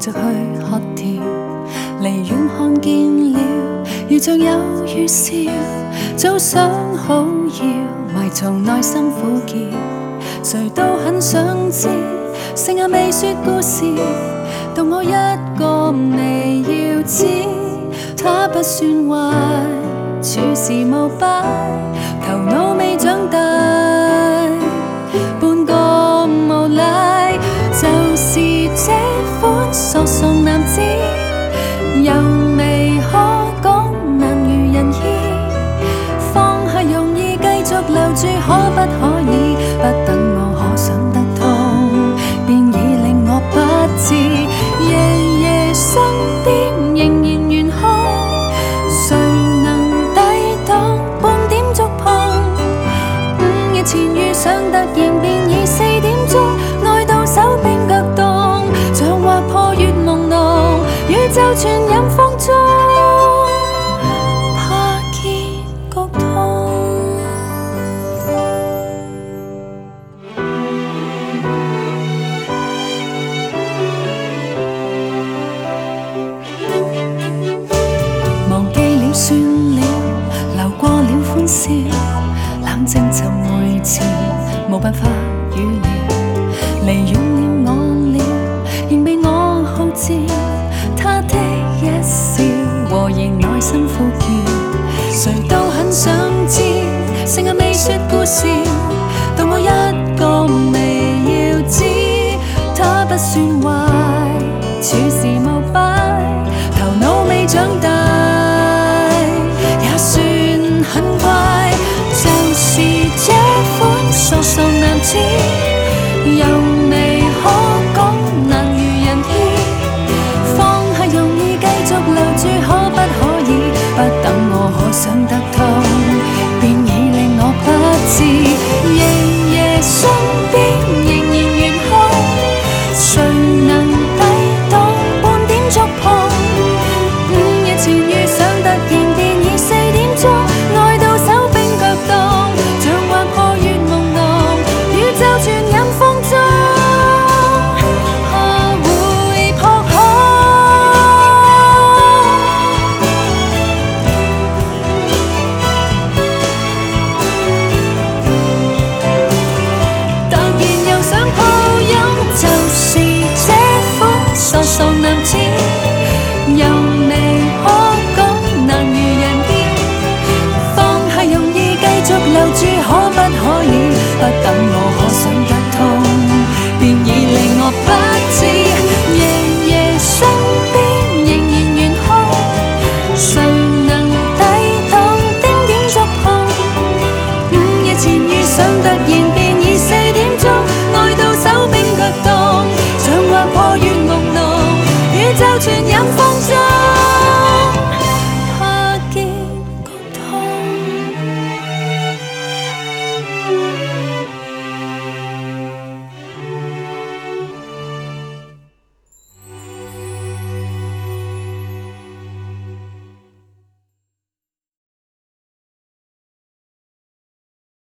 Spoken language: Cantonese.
着去喝甜，離遠看見了，如像有預兆，早想好要埋藏內心苦澀，誰都很想知，成日未說故事，獨我一個未要知。他不算壞，處事無敗，頭腦未長大，半個無賴，就是這款傻傻男子，又未可講，難如人意，放下容易，繼續留住可不可以？不等我可想得通，便已令我不知，夜夜身邊仍然懸空，誰能抵擋半點觸碰？午夜前遇上，突然便已4點鐘，愛到手冰腳凍，像劃破月朦朧，宇宙全任放縱，怕結局痛。忘記了算了，流過了歡笑，冷靜尋回前，無辦法預料，離遠了我了，仍被我號召，他的一笑和言內心呼叫，誰都很想知，成日未說故事，獨我一個未要知。他不算壞，處事無敗，頭腦未長大，也算很乖，就是這款傻傻男子，又未可講，難如人意，放下容易，繼續留住可不